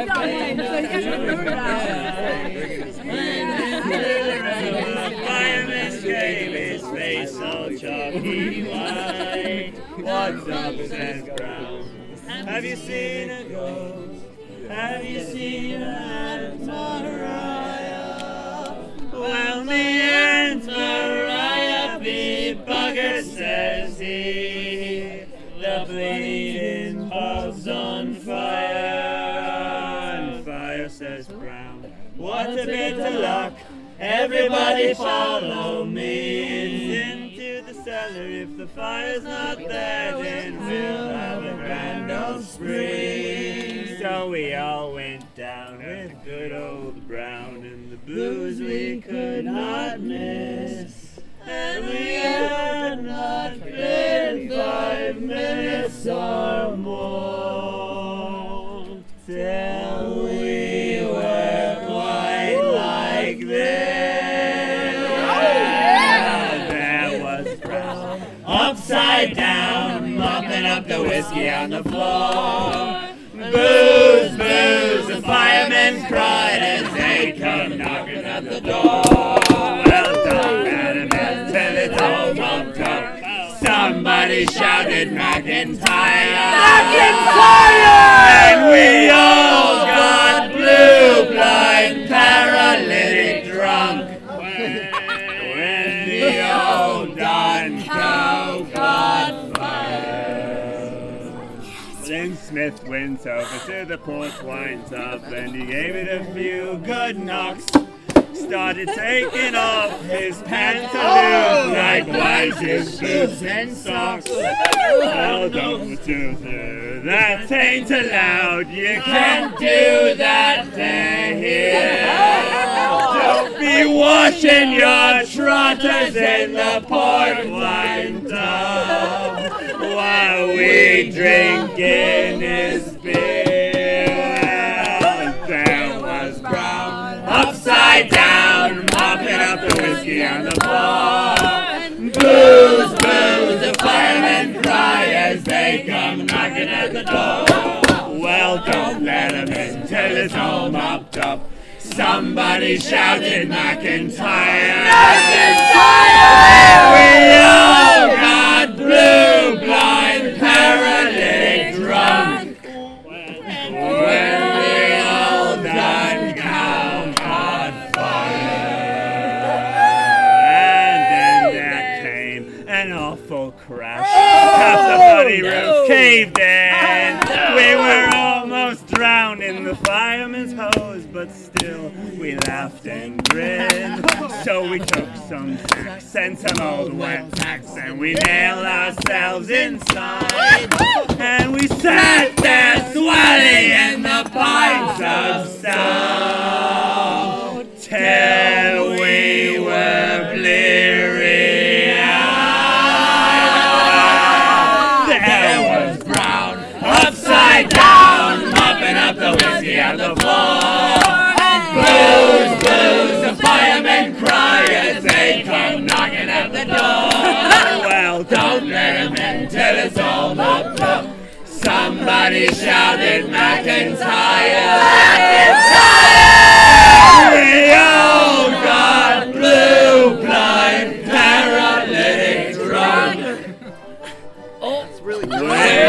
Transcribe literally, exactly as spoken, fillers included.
Fireman shave his face all chalky white. What's up, says Brown? Have you seen a ghost? Have you seen Aunt Mariah? Well, me Aunt Mariah be bugger, says he. The bleeding pub's on fire. On fire, says Brown. What a bit of luck. Everybody follow me into the cellar. If the fire's not there, then we'll have a grand old spree. So we all went down with good old Brown and the booze we could not miss. And we had not been five minutes or more till we were quite like this. Oh, yeah. There was Brown upside down, mopping up the whiskey on the floor. Booze, booze, the firemen cried as they come knocking at the door. Well done, Madam, till it's all pumped up. Somebody shouted McIntyre! McIntyre! And we all got blue, blind, paralytic, drunk. When the old Don Cow got fired. Then Smith went over to the port wine tub and he gave it a few good knocks. Started taking off his pantaloons, likewise his boots and socks. Well, don't do that, ain't allowed. You can't do that here. Don't be washing your trotters in the port wine tub while we drinking his beer. There was Brown upside down, mopping up the whiskey on the floor. Booze, booze, the firemen cry as they come knocking at the door. Well, don't let them in till it's all mopped up. Somebody shouted McIntyre! McIntyre! We all got blue, blind, paralytic, drunk. When we all done cow got fired. And then there came an awful crash. Half the bloody roof caved in. We were almost drowned in the fireman's hose, but still we laughed and grinned. So we took some tacks and some old wet tacks and we nailed ourselves inside. And we sat there swelling in the pints of stout till we were bleary-eyed. There was Brown upside down, mopping up the whiskey on the floor. Booze, booze, the firemen cry as they come knocking at the door. Well, don't let them in till it's all mopped up. Somebody shouted McIntyre! McIntyre! We all got blue, blind, paralytic, drunk. Oh, it's really good.